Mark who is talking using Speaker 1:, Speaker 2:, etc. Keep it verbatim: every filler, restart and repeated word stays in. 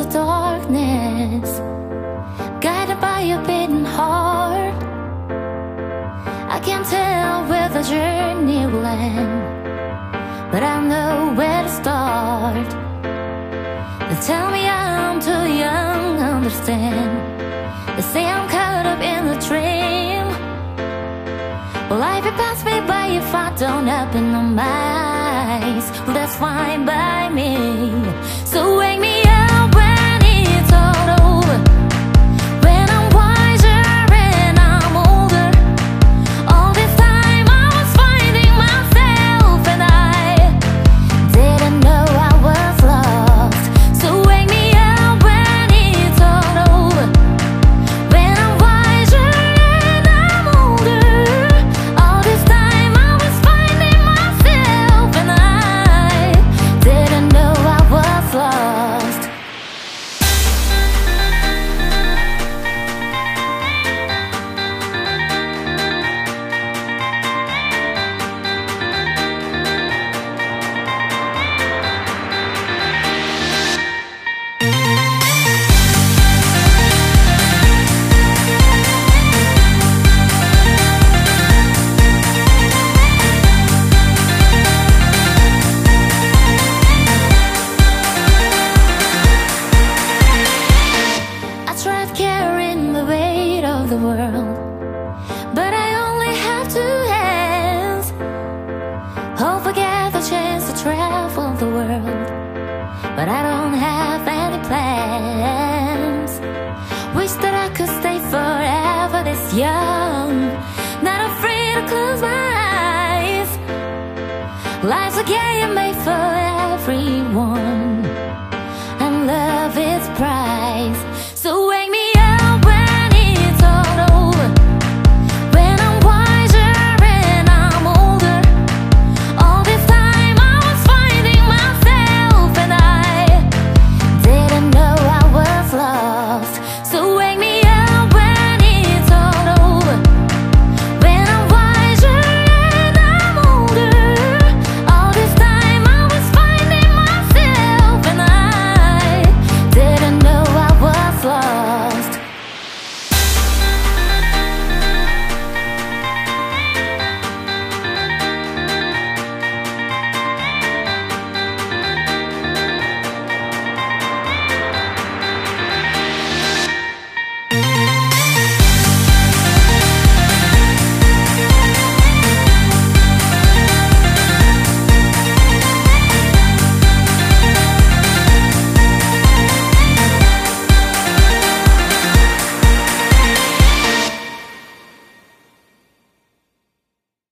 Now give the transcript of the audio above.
Speaker 1: the darkness, guided by a beating heart. I can't tell where the journey will end, but I know where to start. They tell me I'm too young to understand. They say I'm caught up in the dream. Well, life will pass me by if I don't open my eyes. Well, that's fine by me. So wake me up when it's all over, when I'm wiser and I'm older. All this time I was finding myself and I didn't know I was lost. So wake me up when it's all over, when I'm wiser and I'm older. All this time I was finding myself and I didn't know I was lost. I tried carrying the weight of the world, but I only have two hands. Hope I get the chance to travel the world, but I don't